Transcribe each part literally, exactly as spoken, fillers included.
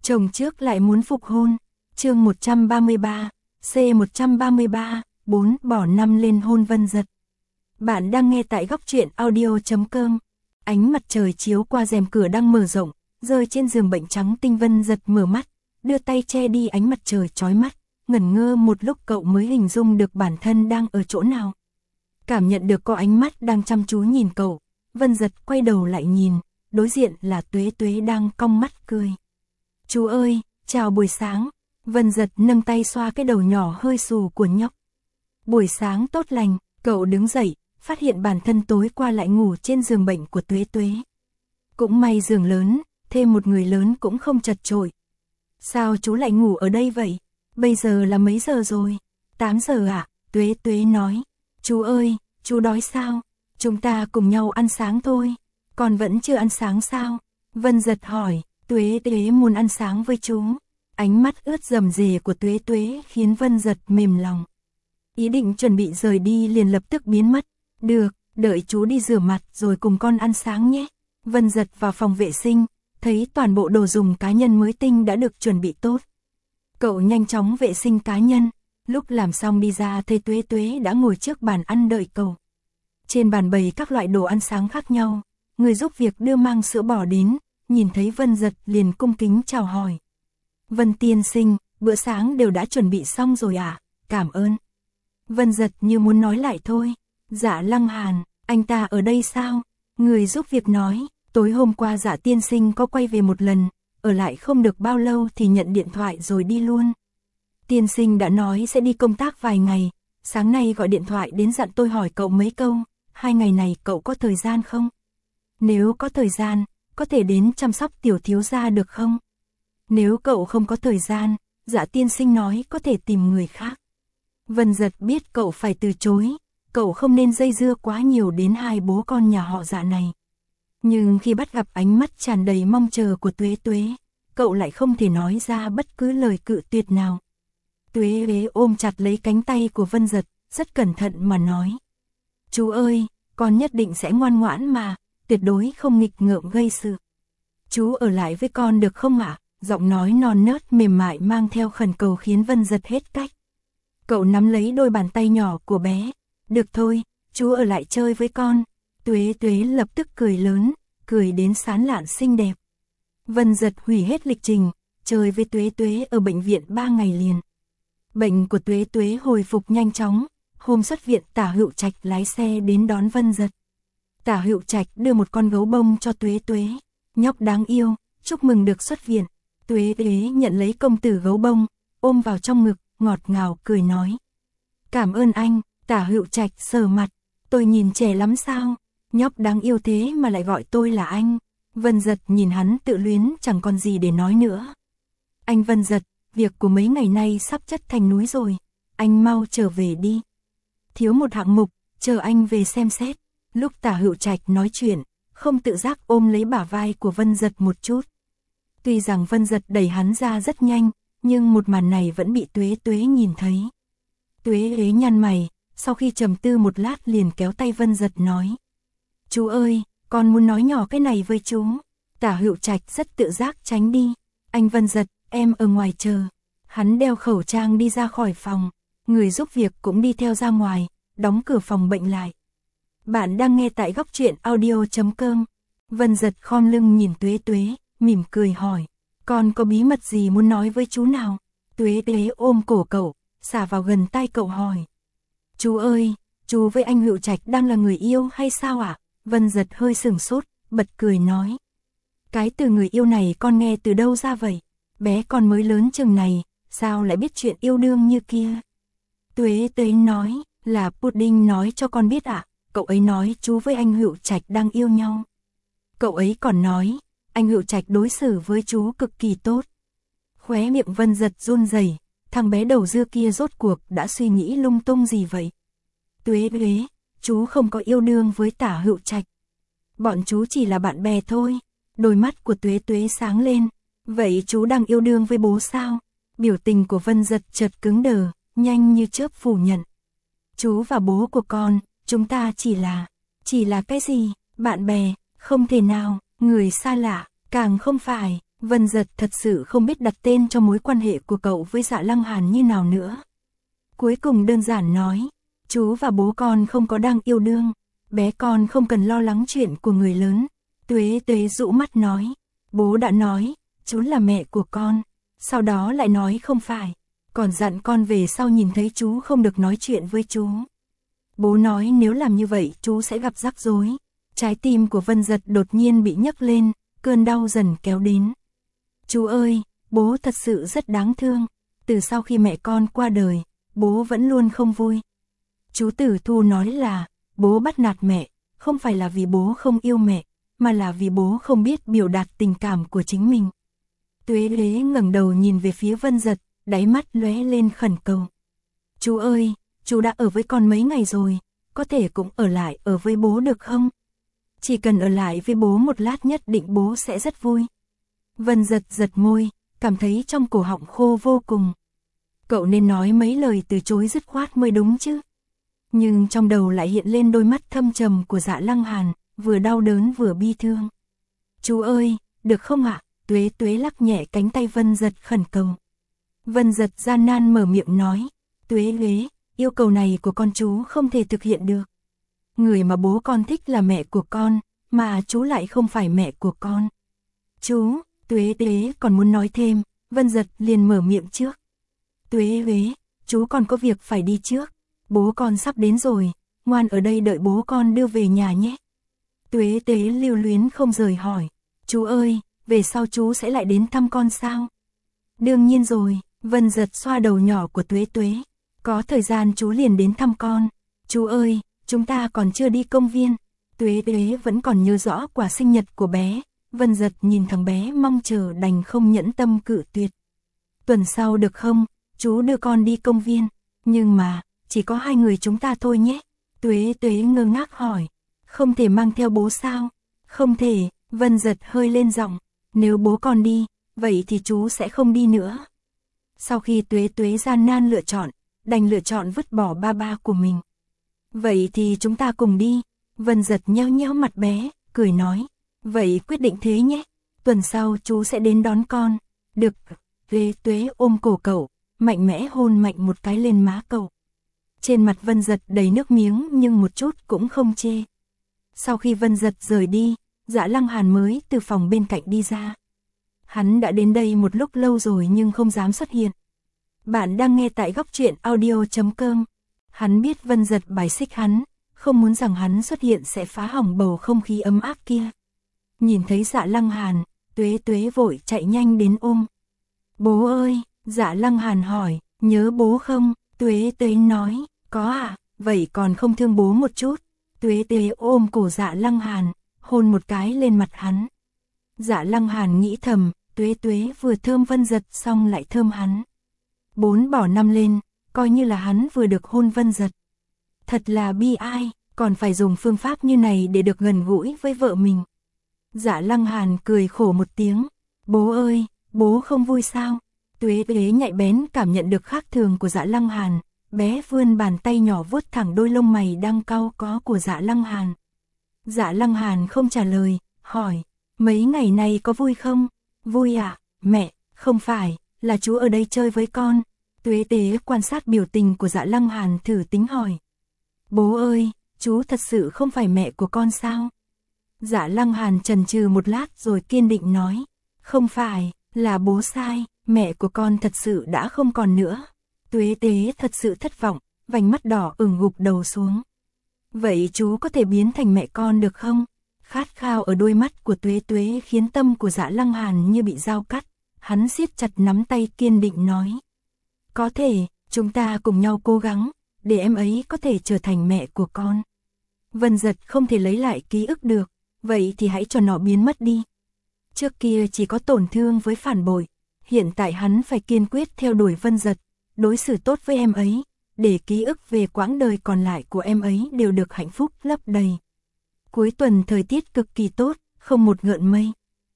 Chồng trước lại muốn phục hôn. Chương một trăm ba mươi ba, C một trăm ba mươi ba, bốn bỏ năm lên hôn Vân Dật. Bạn đang nghe tại góc truyện audio chấm com. Ánh mặt trời chiếu qua rèm cửa đang mở rộng, rơi trên giường bệnh trắng tinh. Vân Dật mở mắt, đưa tay che đi ánh mặt trời chói mắt, ngẩn ngơ một lúc cậu mới hình dung được bản thân đang ở chỗ nào. Cảm nhận được có ánh mắt đang chăm chú nhìn cậu, Vân Dật quay đầu lại nhìn, đối diện là Tuế Tuế đang cong mắt cười. Chú ơi, chào buổi sáng. Vân Dật nâng tay xoa cái đầu nhỏ hơi xù của nhóc. Buổi sáng tốt lành. Cậu đứng dậy, phát hiện bản thân tối qua lại ngủ trên giường bệnh của Tuế Tuế. Cũng may giường lớn, thêm một người lớn cũng không chật chội. Sao chú lại ngủ ở đây vậy? Bây giờ là mấy giờ rồi? tám giờ ạ, à? Tuế Tuế nói. Chú ơi, chú đói sao? Chúng ta cùng nhau ăn sáng thôi. Còn vẫn chưa ăn sáng sao? Vân Dật hỏi. Tuế Tuế muốn ăn sáng với chú. Ánh mắt ướt rầm rề của Tuế Tuế khiến Vân Dật mềm lòng. Ý định chuẩn bị rời đi liền lập tức biến mất. Được, đợi chú đi rửa mặt rồi cùng con ăn sáng nhé. Vân Dật vào phòng vệ sinh, thấy toàn bộ đồ dùng cá nhân mới tinh đã được chuẩn bị tốt. Cậu nhanh chóng vệ sinh cá nhân, lúc làm xong đi ra thấy Tuế Tuế đã ngồi trước bàn ăn đợi cậu. Trên bàn bày các loại đồ ăn sáng khác nhau, người giúp việc đưa mang sữa bò đến, nhìn thấy Vân Dật liền cung kính chào hỏi. Vân tiên sinh, bữa sáng đều đã chuẩn bị xong rồi à? Cảm ơn. Vân Dật như muốn nói lại thôi. Dạ Lăng Hàn, anh ta ở đây sao? Người giúp việc nói, tối hôm qua Dạ tiên sinh có quay về một lần, ở lại không được bao lâu thì nhận điện thoại rồi đi luôn. Tiên sinh đã nói sẽ đi công tác vài ngày, sáng nay gọi điện thoại đến dặn tôi hỏi cậu mấy câu, hai ngày này cậu có thời gian không? Nếu có thời gian, có thể đến chăm sóc tiểu thiếu gia được không? Nếu cậu không có thời gian, Dạ tiên sinh nói có thể tìm người khác. Vân Dật biết cậu phải từ chối, cậu không nên dây dưa quá nhiều đến hai bố con nhà họ Dạ này. Nhưng khi bắt gặp ánh mắt tràn đầy mong chờ của Tuế Tuế, cậu lại không thể nói ra bất cứ lời cự tuyệt nào. Tuế Tuế ôm chặt lấy cánh tay của Vân Dật, rất cẩn thận mà nói. Chú ơi, con nhất định sẽ ngoan ngoãn mà, tuyệt đối không nghịch ngợm gây sự. Chú ở lại với con được không ạ? Giọng nói non nớt mềm mại mang theo khẩn cầu khiến Vân Dật hết cách. Cậu nắm lấy đôi bàn tay nhỏ của bé. Được thôi, chú ở lại chơi với con. Tuế Tuế lập tức cười lớn, cười đến sán lạn xinh đẹp. Vân Dật hủy hết lịch trình, chơi với Tuế Tuế ở bệnh viện ba ngày liền. Bệnh của Tuế Tuế hồi phục nhanh chóng, hôm xuất viện Tả Hữu Trạch lái xe đến đón Vân Dật. Tả Hữu Trạch đưa một con gấu bông cho Tuế Tuế. Nhóc đáng yêu, chúc mừng được xuất viện. Tuế Tuế nhận lấy công tử gấu bông, ôm vào trong ngực, ngọt ngào cười nói. Cảm ơn anh. Tả Hữu Trạch sờ mặt. Tôi nhìn trẻ lắm sao? Nhóc đáng yêu thế mà lại gọi tôi là anh. Vân Dật nhìn hắn tự luyến chẳng còn gì để nói nữa. Anh Vân Dật, việc của mấy ngày nay sắp chất thành núi rồi. Anh mau trở về đi. Thiếu một hạng mục, chờ anh về xem xét. Lúc Tả Hữu Trạch nói chuyện, không tự giác ôm lấy bả vai của Vân Dật một chút. Tuy rằng Vân Dật đẩy hắn ra rất nhanh, nhưng một màn này vẫn bị Tuế Tuế nhìn thấy. Tuế Tuế nhăn mày, sau khi trầm tư một lát liền kéo tay Vân Dật nói. Chú ơi, con muốn nói nhỏ cái này với chú. Tả Hữu Trạch rất tự giác tránh đi. Anh Vân Dật, em ở ngoài chờ. Hắn đeo khẩu trang đi ra khỏi phòng. Người giúp việc cũng đi theo ra ngoài, đóng cửa phòng bệnh lại. Bạn đang nghe tại góc truyện audio chấm com. Vân Dật khom lưng nhìn Tuế Tuế, mỉm cười hỏi. Con có bí mật gì muốn nói với chú nào? Tuế Tuế ôm cổ cậu, xả vào gần tai cậu hỏi. Chú ơi, chú với anh Hữu Trạch đang là người yêu hay sao ạ? À? Vân Dật hơi sửng sốt, bật cười nói. Cái từ người yêu này con nghe từ đâu ra vậy? Bé con mới lớn chừng này, sao lại biết chuyện yêu đương như kia? Tuế Tuế nói, là Pudding nói cho con biết ạ. À? Cậu ấy nói chú với anh Hữu Trạch đang yêu nhau. Cậu ấy còn nói, anh Hữu Trạch đối xử với chú cực kỳ tốt. Khóe miệng Vân Dật run rẩy, thằng bé đầu dưa kia rốt cuộc đã suy nghĩ lung tung gì vậy? Tuế Tuế, chú không có yêu đương với Tả Hữu Trạch. Bọn chú chỉ là bạn bè thôi. Đôi mắt của Tuế Tuế sáng lên. Vậy chú đang yêu đương với bố sao? Biểu tình của Vân Dật chợt cứng đờ, nhanh như chớp phủ nhận. Chú và bố của con, chúng ta chỉ là... Chỉ là cái gì? Bạn bè, không thể nào, người xa lạ, càng không phải. Vân Giật thật sự không biết đặt tên cho mối quan hệ của cậu với Dạ Lăng Hàn như nào nữa. Cuối cùng đơn giản nói, chú và bố con không có đang yêu đương, bé con không cần lo lắng chuyện của người lớn. Tuế Tuế dụ mắt nói, bố đã nói, chú là mẹ của con, sau đó lại nói không phải, còn dặn con về sau nhìn thấy chú không được nói chuyện với chú. Bố nói nếu làm như vậy chú sẽ gặp rắc rối. Trái tim của Vân Giật đột nhiên bị nhấc lên, cơn đau dần kéo đến. Chú ơi, bố thật sự rất đáng thương, từ sau khi mẹ con qua đời, bố vẫn luôn không vui. Chú Tử Thu nói là, bố bắt nạt mẹ, không phải là vì bố không yêu mẹ, mà là vì bố không biết biểu đạt tình cảm của chính mình. Tuế Tuế ngẩng đầu nhìn về phía Vân Giật, đáy mắt lóe lên khẩn cầu. Chú ơi, chú đã ở với con mấy ngày rồi, có thể cũng ở lại ở với bố được không? Chỉ cần ở lại với bố một lát nhất định bố sẽ rất vui. Vân Giật giật môi, cảm thấy trong cổ họng khô vô cùng. Cậu nên nói mấy lời từ chối dứt khoát mới đúng chứ. Nhưng trong đầu lại hiện lên đôi mắt thâm trầm của Dạ Lăng Hàn, vừa đau đớn vừa bi thương. Chú ơi, được không ạ? Tuế Tuế lắc nhẹ cánh tay Vân Giật khẩn cầu. Vân Giật gian nan mở miệng nói, Tuế Tuế, yêu cầu này của con chú không thể thực hiện được. Người mà bố con thích là mẹ của con, mà chú lại không phải mẹ của con. Chú, Tuế Tuế còn muốn nói thêm, Vân Giật liền mở miệng trước. Tuế Tuế, chú còn có việc phải đi trước, bố con sắp đến rồi, ngoan ở đây đợi bố con đưa về nhà nhé. Tuế Tuế lưu luyến không rời hỏi, chú ơi, về sau chú sẽ lại đến thăm con sao? Đương nhiên rồi, Vân Giật xoa đầu nhỏ của Tuế Tuế, có thời gian chú liền đến thăm con. Chú ơi, chúng ta còn chưa đi công viên. Tuế Tuế vẫn còn nhớ rõ quả sinh nhật của bé. Vân Giật nhìn thằng bé mong chờ đành không nhẫn tâm cự tuyệt. Tuần sau được không, chú đưa con đi công viên, nhưng mà, chỉ có hai người chúng ta thôi nhé. Tuế Tuế ngơ ngác hỏi, không thể mang theo bố sao? Không thể, Vân Giật hơi lên giọng, nếu bố con đi, vậy thì chú sẽ không đi nữa. Sau khi Tuế Tuế gian nan lựa chọn, đành lựa chọn vứt bỏ ba ba của mình. Vậy thì chúng ta cùng đi. Vân Giật nheo nheo mặt bé, cười nói, vậy quyết định thế nhé, tuần sau chú sẽ đến đón con. Được. Tuế Tuế ôm cổ cậu, mạnh mẽ hôn mạnh một cái lên má cậu. Trên mặt Vân Giật đầy nước miếng nhưng một chút cũng không chê. Sau khi Vân Giật rời đi, Dạ Lăng Hàn mới từ phòng bên cạnh đi ra. Hắn đã đến đây một lúc lâu rồi nhưng không dám xuất hiện. Bạn đang nghe tại góc truyện audio chấm com. Hắn biết Vân Giật bài xích hắn, không muốn rằng hắn xuất hiện sẽ phá hỏng bầu không khí ấm áp kia. Nhìn thấy Dạ Lăng Hàn, Tuế Tuế vội chạy nhanh đến ôm. Bố ơi, Dạ Lăng Hàn hỏi, nhớ bố không? Tuế Tuế nói, có ạ, vậy còn không thương bố một chút. Tuế Tuế ôm cổ Dạ Lăng Hàn, hôn một cái lên mặt hắn. Dạ Lăng Hàn nghĩ thầm, Tuế Tuế vừa thơm Vân Giật xong lại thơm hắn. Bốn bỏ năm lên, coi như là hắn vừa được hôn Vân Giật. Thật là bi ai, còn phải dùng phương pháp như này để được gần gũi với vợ mình. Dạ Lăng Hàn cười khổ một tiếng, bố ơi, bố không vui sao? Tuế Tuế nhạy bén cảm nhận được khác thường của Dạ Lăng Hàn, bé vươn bàn tay nhỏ vuốt thẳng đôi lông mày đang cau có của Dạ Lăng Hàn. Dạ Lăng Hàn không trả lời, hỏi, mấy ngày này có vui không? Vui ạ, à? Mẹ, không phải, là chú ở đây chơi với con. Tuế Tuế quan sát biểu tình của Dạ Lăng Hàn thử tính hỏi. Bố ơi, chú thật sự không phải mẹ của con sao? Dạ Lăng Hàn chần chừ một lát rồi kiên định nói, không phải, là bố sai, mẹ của con thật sự đã không còn nữa. Tuế Tuế thật sự thất vọng, vành mắt đỏ ửng gục đầu xuống. Vậy chú có thể biến thành mẹ con được không? Khát khao ở đôi mắt của Tuế Tuế khiến tâm của Dạ Lăng Hàn như bị dao cắt, hắn siết chặt nắm tay kiên định nói. Có thể, chúng ta cùng nhau cố gắng, để em ấy có thể trở thành mẹ của con. Vân Giật không thể lấy lại ký ức được, vậy thì hãy cho nó biến mất đi. Trước kia chỉ có tổn thương với phản bội, hiện tại hắn phải kiên quyết theo đuổi Vân Giật, đối xử tốt với em ấy, để ký ức về quãng đời còn lại của em ấy đều được hạnh phúc lấp đầy. Cuối tuần thời tiết cực kỳ tốt, không một gợn mây.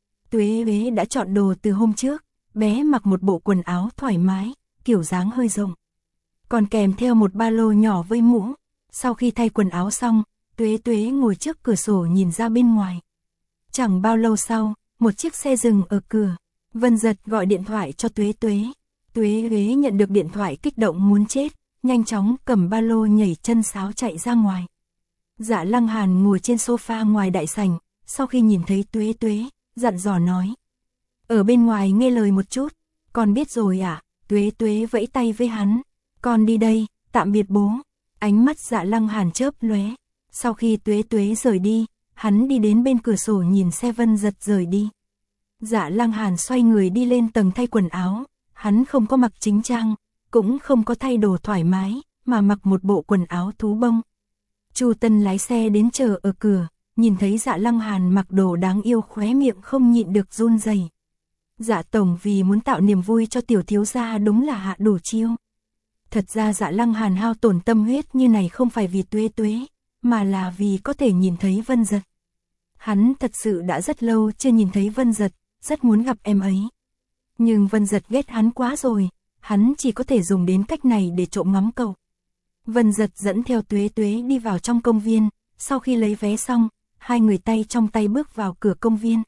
Tuế Tuế đã chọn đồ từ hôm trước, bé mặc một bộ quần áo thoải mái, kiểu dáng hơi rộng. Còn kèm theo một ba lô nhỏ với mũ. Sau khi thay quần áo xong, Tuế Tuế ngồi trước cửa sổ nhìn ra bên ngoài. Chẳng bao lâu sau, một chiếc xe dừng ở cửa. Vân Giật gọi điện thoại cho Tuế Tuế. Tuế Tuế nhận được điện thoại kích động muốn chết, nhanh chóng cầm ba lô nhảy chân sáo chạy ra ngoài. Dạ Lăng Hàn ngồi trên sofa ngoài đại sảnh, sau khi nhìn thấy Tuế Tuế, dặn dò nói. Ở bên ngoài nghe lời một chút, con biết rồi ạ. À? Tuế Tuế vẫy tay với hắn. Con đi đây, tạm biệt bố. Ánh mắt Dạ Lăng Hàn chớp lóe. Sau khi Tuế Tuế rời đi, hắn đi đến bên cửa sổ nhìn xe Vân Giật rời đi. Dạ Lăng Hàn xoay người đi lên tầng thay quần áo, hắn không có mặc chính trang, cũng không có thay đồ thoải mái, mà mặc một bộ quần áo thú bông. Chu Tân lái xe đến chờ ở cửa, nhìn thấy Dạ Lăng Hàn mặc đồ đáng yêu khóe miệng không nhịn được run rẩy. Dạ tổng vì muốn tạo niềm vui cho tiểu thiếu gia đúng là hạ đủ chiêu. Thật ra Dạ Lăng Hàn hao tổn tâm huyết như này không phải vì Tuế Tuế, mà là vì có thể nhìn thấy Vân Giật. Hắn thật sự đã rất lâu chưa nhìn thấy Vân Giật, rất muốn gặp em ấy. Nhưng Vân Giật ghét hắn quá rồi, hắn chỉ có thể dùng đến cách này để trộm ngắm cậu. Vân Giật dẫn theo Tuế Tuế đi vào trong công viên, sau khi lấy vé xong, hai người tay trong tay bước vào cửa công viên.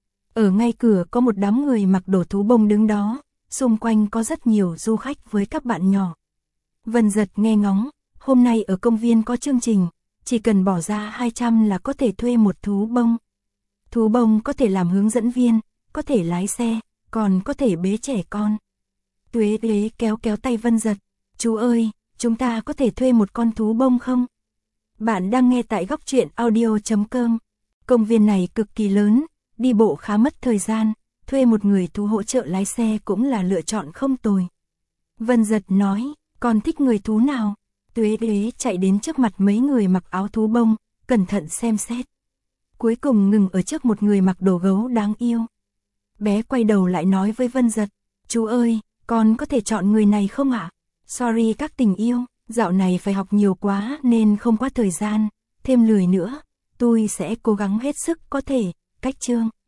Ở ngay cửa có một đám người mặc đồ thú bông đứng đó, xung quanh có rất nhiều du khách với các bạn nhỏ. Vân Giật nghe ngóng, hôm nay ở công viên có chương trình, chỉ cần bỏ ra hai trăm là có thể thuê một thú bông. Thú bông có thể làm hướng dẫn viên, có thể lái xe, còn có thể bế trẻ con. Tuế Tuế kéo kéo tay Vân Giật. Chú ơi, chúng ta có thể thuê một con thú bông không? Bạn đang nghe tại góc truyện audio chấm com. Công viên này cực kỳ lớn, đi bộ khá mất thời gian, thuê một người thú hỗ trợ lái xe cũng là lựa chọn không tồi. Vân Giật nói, con thích người thú nào? Tuế Tuế chạy đến trước mặt mấy người mặc áo thú bông, cẩn thận xem xét. Cuối cùng ngừng ở trước một người mặc đồ gấu đáng yêu. Bé quay đầu lại nói với Vân Giật, chú ơi, con có thể chọn người này không ạ? Sorry các tình yêu, dạo này phải học nhiều quá nên không có thời gian, thêm lười nữa, tôi sẽ cố gắng hết sức có thể, cách chương.